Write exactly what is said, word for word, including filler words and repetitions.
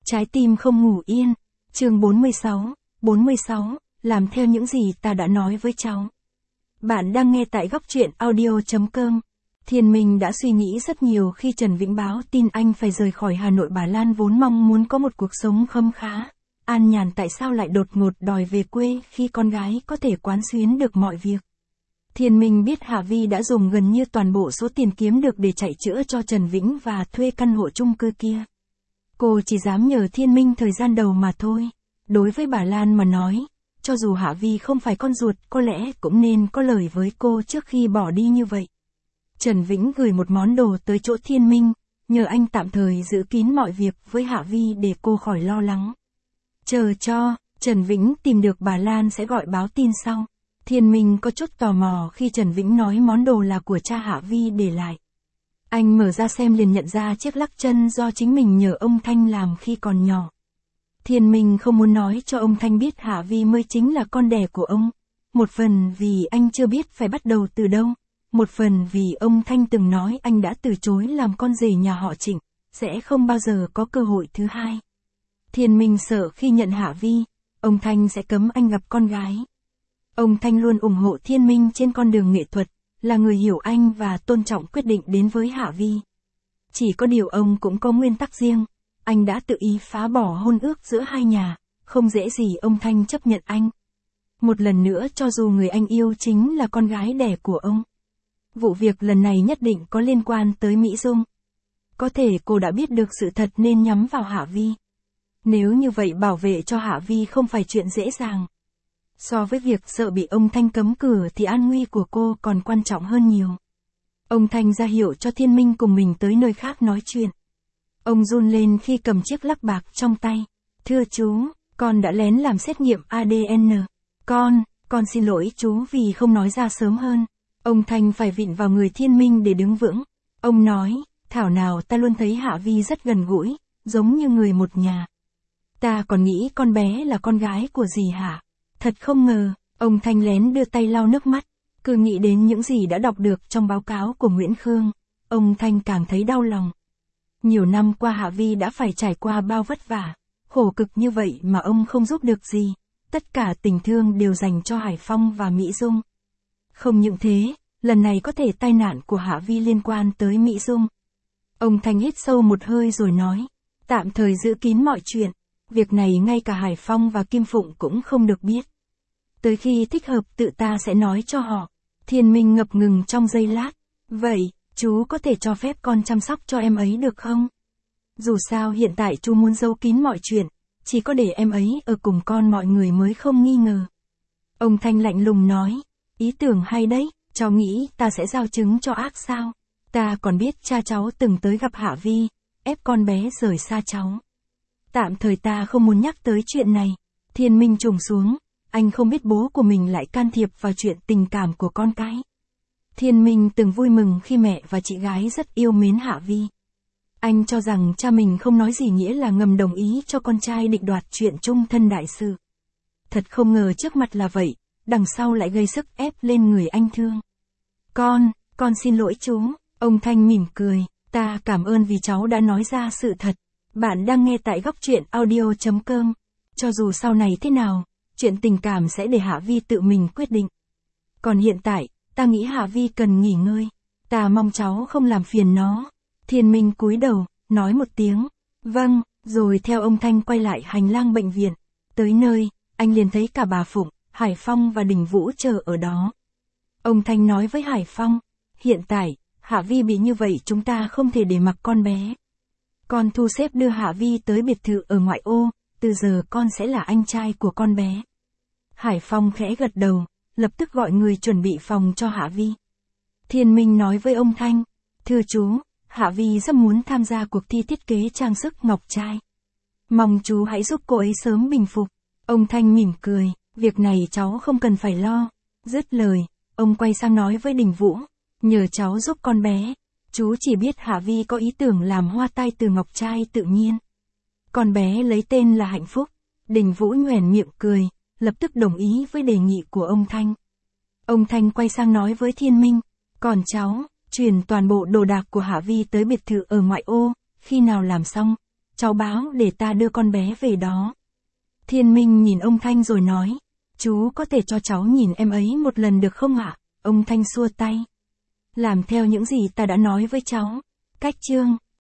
Trái tim không ngủ yên. Chương bốn mươi sáu, bốn mươi sáu, làm theo những gì ta đã nói với cháu. Bạn đang nghe tại góc truyện audio chấm com. Thiên Minh đã suy nghĩ rất nhiều khi Trần Vĩnh báo tin anh phải rời khỏi Hà Nội. Bà Lan vốn mong muốn có một cuộc sống khấm khá, an nhàn, tại sao lại đột ngột đòi về quê khi con gái có thể quán xuyến được mọi việc. Thiên Minh biết Hạ Vi đã dùng gần như toàn bộ số tiền kiếm được để chạy chữa cho Trần Vĩnh và thuê căn hộ chung cư kia. Cô chỉ dám nhờ Thiên Minh thời gian đầu mà thôi. Đối với bà Lan mà nói, cho dù Hạ Vi không phải con ruột, có lẽ cũng nên có lời với cô trước khi bỏ đi như vậy. Trần Vĩnh gửi một món đồ tới chỗ Thiên Minh, nhờ anh tạm thời giữ kín mọi việc với Hạ Vi để cô khỏi lo lắng. Chờ cho Trần Vĩnh tìm được bà Lan sẽ gọi báo tin sau. Thiên Minh có chút tò mò khi Trần Vĩnh nói món đồ là của cha Hạ Vi để lại. Anh mở ra xem liền nhận ra chiếc lắc chân do chính mình nhờ ông Thanh làm khi còn nhỏ. Thiên Minh không muốn nói cho ông Thanh biết Hạ Vi mới chính là con đẻ của ông. Một phần vì anh chưa biết phải bắt đầu từ đâu. Một phần vì ông Thanh từng nói anh đã từ chối làm con rể nhà họ Trịnh, sẽ không bao giờ có cơ hội thứ hai. Thiên Minh sợ khi nhận Hạ Vi, ông Thanh sẽ cấm anh gặp con gái. Ông Thanh luôn ủng hộ Thiên Minh trên con đường nghệ thuật, là người hiểu anh và tôn trọng quyết định đến với Hạ Vi. Chỉ có điều ông cũng có nguyên tắc riêng, anh đã tự ý phá bỏ hôn ước giữa hai nhà, không dễ gì ông Thanh chấp nhận anh. Một lần nữa, cho dù người anh yêu chính là con gái đẻ của ông. Vụ việc lần này nhất định có liên quan tới Mỹ Dung. Có thể cô đã biết được sự thật nên nhắm vào Hạ Vi. Nếu như vậy bảo vệ cho Hạ Vi không phải chuyện dễ dàng. So với việc sợ bị ông Thanh cấm cửa thì an nguy của cô còn quan trọng hơn nhiều. Ông Thanh ra hiệu cho Thiên Minh cùng mình tới nơi khác nói chuyện. Ông run lên khi cầm chiếc lắc bạc trong tay. Thưa chú, con đã lén làm xét nghiệm a đê en. Con, con xin lỗi chú vì không nói ra sớm hơn. Ông Thanh phải vịn vào người Thiên Minh để đứng vững. Ông nói, thảo nào ta luôn thấy Hạ Vi rất gần gũi, giống như người một nhà. Ta còn nghĩ con bé là con gái của dì Hạ. Thật không ngờ, ông Thanh lén đưa tay lau nước mắt. Cứ nghĩ đến những gì đã đọc được trong báo cáo của Nguyễn Khương, ông Thanh càng thấy đau lòng. Nhiều năm qua Hạ Vi đã phải trải qua bao vất vả, khổ cực như vậy mà ông không giúp được gì. Tất cả tình thương đều dành cho Hải Phong và Mỹ Dung. Không những thế, lần này có thể tai nạn của Hạ Vi liên quan tới Mỹ Dung. Ông Thanh hít sâu một hơi rồi nói, tạm thời giữ kín mọi chuyện. Việc này ngay cả Hải Phong và Kim Phụng cũng không được biết. Tới khi thích hợp tự ta sẽ nói cho họ. Thiên Minh ngập ngừng trong giây lát. Vậy, chú có thể cho phép con chăm sóc cho em ấy được không? Dù sao hiện tại chú muốn giấu kín mọi chuyện, chỉ có để em ấy ở cùng con mọi người mới không nghi ngờ. Ông Thanh lạnh lùng nói, ý tưởng hay đấy, cháu nghĩ ta sẽ giao trứng cho ác sao? Ta còn biết cha cháu từng tới gặp Hạ Vi, ép con bé rời xa cháu. Tạm thời ta không muốn nhắc tới chuyện này. Thiên Minh trùng xuống, anh không biết bố của mình lại can thiệp vào chuyện tình cảm của con cái. Thiên Minh từng vui mừng khi mẹ và chị gái rất yêu mến Hạ Vi. Anh cho rằng cha mình không nói gì nghĩa là ngầm đồng ý cho con trai định đoạt chuyện chung thân đại sự. Thật không ngờ trước mặt là vậy, đằng sau lại gây sức ép lên người anh thương. Con, con xin lỗi chú. Ông Thanh mỉm cười, ta cảm ơn vì cháu đã nói ra sự thật. Bạn đang nghe tại góc truyện audio chấm com. Cho dù sau này thế nào, chuyện tình cảm sẽ để Hạ Vi tự mình quyết định. Còn hiện tại, ta nghĩ Hạ Vi cần nghỉ ngơi. Ta mong cháu không làm phiền nó. Thiên Minh cúi đầu, nói một tiếng. Vâng, rồi theo ông Thanh quay lại hành lang bệnh viện. Tới nơi, anh liền thấy cả bà Phụng, Hải Phong và Đình Vũ chờ ở đó. Ông Thanh nói với Hải Phong, hiện tại, Hạ Vi bị như vậy chúng ta không thể để mặc con bé. Con thu xếp đưa Hạ Vi tới biệt thự ở ngoại ô, từ giờ con sẽ là anh trai của con bé. Hải Phong khẽ gật đầu, lập tức gọi người chuẩn bị phòng cho Hạ Vi. Thiên Minh nói với ông Thanh, thưa chú, Hạ Vi rất muốn tham gia cuộc thi thiết kế trang sức ngọc trai. Mong chú hãy giúp cô ấy sớm bình phục. Ông Thanh mỉm cười, việc này cháu không cần phải lo. Dứt lời, ông quay sang nói với Đình Vũ, nhờ cháu giúp con bé. Chú chỉ biết Hạ Vi có ý tưởng làm hoa tai từ ngọc trai tự nhiên. Con bé lấy tên là Hạnh Phúc. Đình Vũ nhoẻn miệng cười, lập tức đồng ý với đề nghị của ông Thanh. Ông Thanh quay sang nói với Thiên Minh, còn cháu, chuyển toàn bộ đồ đạc của Hạ Vi tới biệt thự ở ngoại ô, khi nào làm xong, cháu báo để ta đưa con bé về đó. Thiên Minh nhìn ông Thanh rồi nói, chú có thể cho cháu nhìn em ấy một lần được không ạ? Ông Thanh xua tay. Làm theo những gì ta đã nói với cháu. Cách chương